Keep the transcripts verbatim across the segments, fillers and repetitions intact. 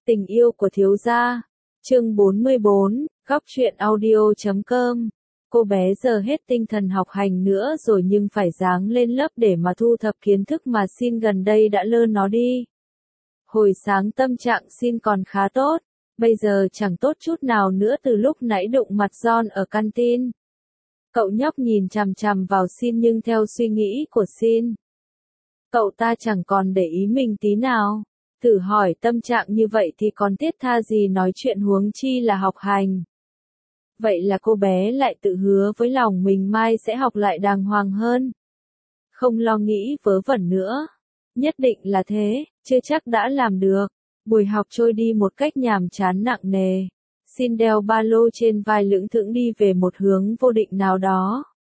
Tình yêu của thiếu gia. Chương bốn mươi bốn, góc truyện audio chấm com. Cô bé giờ hết tinh thần học hành nữa rồi nhưng phải ráng lên lớp để mà thu thập kiến thức mà Xin gần đây đã lơ nó đi. Hồi sáng tâm trạng Xin còn khá tốt, bây giờ chẳng tốt chút nào nữa từ lúc nãy đụng mặt John ở canteen. Cậu nhóc nhìn chằm chằm vào Xin nhưng theo suy nghĩ của Xin, cậu ta chẳng còn để ý mình tí nào. Thử hỏi tâm trạng như vậy thì còn thiết tha gì nói chuyện huống chi là học hành. Vậy là cô bé lại tự hứa với lòng mình mai sẽ học lại đàng hoàng hơn. Không lo nghĩ vớ vẩn nữa. Nhất định là thế, chưa chắc đã làm được. Buổi học trôi đi một cách nhàm chán nặng nề. Xin đeo ba lô trên vai lững thững đi về một hướng vô định nào đó.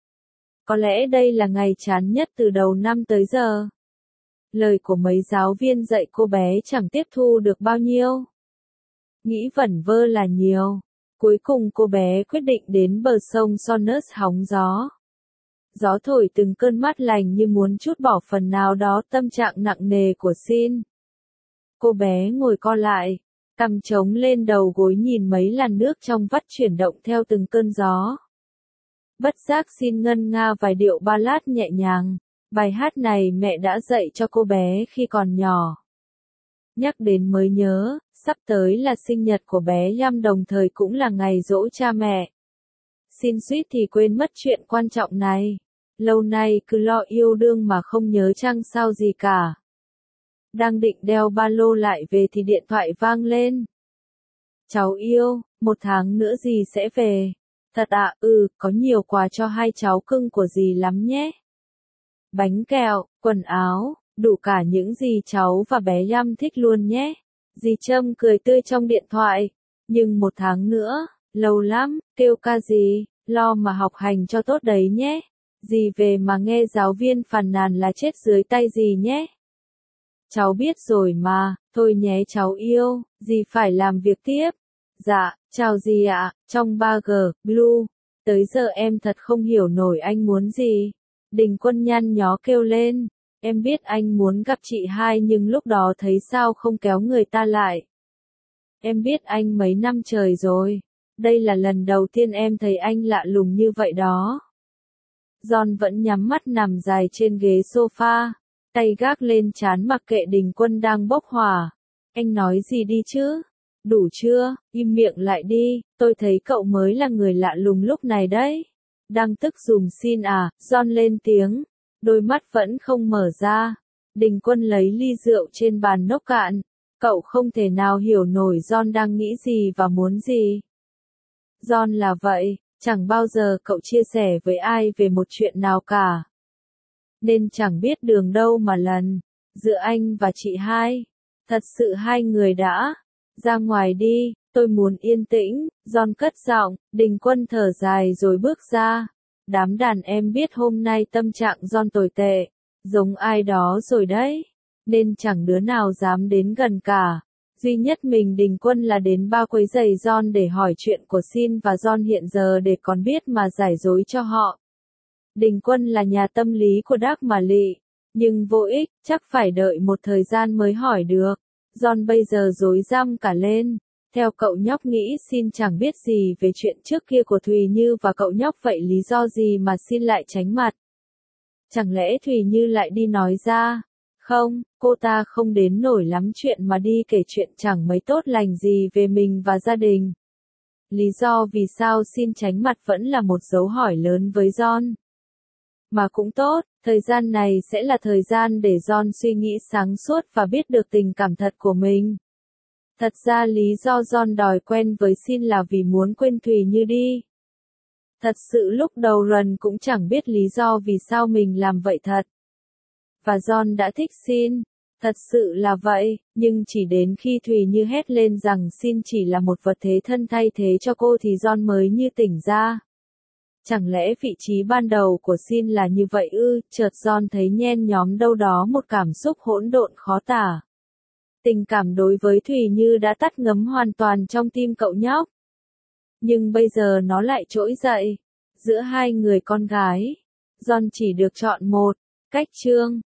Có lẽ đây là ngày chán nhất từ đầu năm tới giờ. Lời của mấy giáo viên dạy cô bé chẳng tiếp thu được bao nhiêu. Nghĩ vẩn vơ là nhiều. Cuối cùng cô bé quyết định đến bờ sông Sonus hóng gió. Gió thổi từng cơn mát lành như muốn trút bỏ phần nào đó tâm trạng nặng nề của Xin. Cô bé ngồi co lại, cằm trống lên đầu gối nhìn mấy làn nước trong vắt chuyển động theo từng cơn gió. Bất giác Xin ngân nga vài điệu ballad nhẹ nhàng. Bài hát này mẹ đã dạy cho cô bé khi còn nhỏ. Nhắc đến mới nhớ, sắp tới là sinh nhật của bé Yam, đồng thời cũng là ngày giỗ cha mẹ. Xin suýt thì quên mất chuyện quan trọng này. Lâu nay cứ lo yêu đương mà không nhớ chăng sao gì cả. Đang định đeo ba lô lại về thì điện thoại vang lên. Cháu yêu, một tháng nữa dì sẽ về. Thật ạ, ừ, có nhiều quà cho hai cháu cưng của dì lắm nhé. Bánh kẹo, quần áo, đủ cả những gì cháu và bé Yam thích luôn nhé. Dì Trâm cười tươi trong điện thoại. Nhưng một tháng nữa, lâu lắm, kêu ca gì, lo mà học hành cho tốt đấy nhé. Dì về mà nghe giáo viên phàn nàn là chết dưới tay dì nhé. Cháu biết rồi mà, thôi nhé cháu yêu, dì phải làm việc tiếp. Dạ, chào dì ạ, trong ba G, Blue. Tới giờ em thật không hiểu nổi anh muốn gì. Đình Quân nhăn nhó kêu lên, em biết anh muốn gặp chị hai nhưng lúc đó thấy sao không kéo người ta lại. Em biết anh mấy năm trời rồi, đây là lần đầu tiên em thấy anh lạ lùng như vậy đó. John vẫn nhắm mắt nằm dài trên ghế sofa, tay gác lên trán mặc kệ Đình Quân đang bốc hỏa. Anh nói gì đi chứ? Đủ chưa? Im miệng lại đi, tôi thấy cậu mới là người lạ lùng lúc này đấy. Đang tức dùm Xin à, John lên tiếng, đôi mắt vẫn không mở ra. Đình Quân lấy ly rượu trên bàn nốc cạn, cậu không thể nào hiểu nổi John đang nghĩ gì và muốn gì. John là vậy, chẳng bao giờ cậu chia sẻ với ai về một chuyện nào cả. Nên chẳng biết đường đâu mà lần, giữa anh và chị hai. Thật sự hai người đã, ra ngoài đi. Tôi muốn yên tĩnh, John cất giọng. Đình Quân thở dài rồi bước ra. Đám đàn em biết hôm nay tâm trạng John tồi tệ, giống ai đó rồi đấy, nên chẳng đứa nào dám đến gần cả. Duy nhất mình Đình Quân là đến ba quấy giày John để hỏi chuyện của Xin và John hiện giờ để còn biết mà giải dối cho họ. Đình Quân là nhà tâm lý của Đác mà lị, nhưng vô ích, chắc phải đợi một thời gian mới hỏi được. John bây giờ rối rắm cả lên. Theo cậu nhóc nghĩ Xin chẳng biết gì về chuyện trước kia của Thùy Như và cậu nhóc, vậy lý do gì mà Xin lại tránh mặt? Chẳng lẽ Thùy Như lại đi nói ra? Không, cô ta không đến nổi lắm chuyện mà đi kể chuyện chẳng mấy tốt lành gì về mình và gia đình. Lý do vì sao Xin tránh mặt vẫn là một dấu hỏi lớn với John. Mà cũng tốt, thời gian này sẽ là thời gian để John suy nghĩ sáng suốt và biết được tình cảm thật của mình. Thật ra lý do John đòi quen với Xin là vì muốn quên Thùy Như đi. Thật sự lúc đầu Rần cũng chẳng biết lý do vì sao mình làm vậy thật. Và John đã thích Xin, thật sự là vậy, nhưng chỉ đến khi Thùy Như hét lên rằng Xin chỉ là một vật thế thân thay thế cho cô thì John mới như tỉnh ra. Chẳng lẽ vị trí ban đầu của Xin là như vậy ư? Chợt John thấy nhen nhóm đâu đó một cảm xúc hỗn độn khó tả. Tình cảm đối với Thùy Như đã tắt ngấm hoàn toàn trong tim cậu nhóc. Nhưng bây giờ nó lại trỗi dậy. Giữa hai người con gái, John chỉ được chọn một. Cách chương